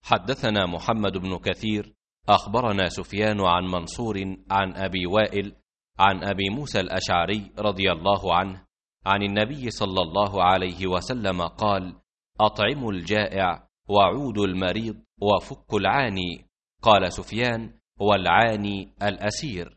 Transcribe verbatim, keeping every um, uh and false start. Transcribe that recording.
حدثنا محمد بن كثير أخبرنا سفيان عن منصور عن أبي وائل عن أبي موسى الأشعري رضي الله عنه عن النبي صلى الله عليه وسلم قال: أطعموا الجائع وعودوا المريض وفكوا العاني. قال سفيان: والعاني الأسير.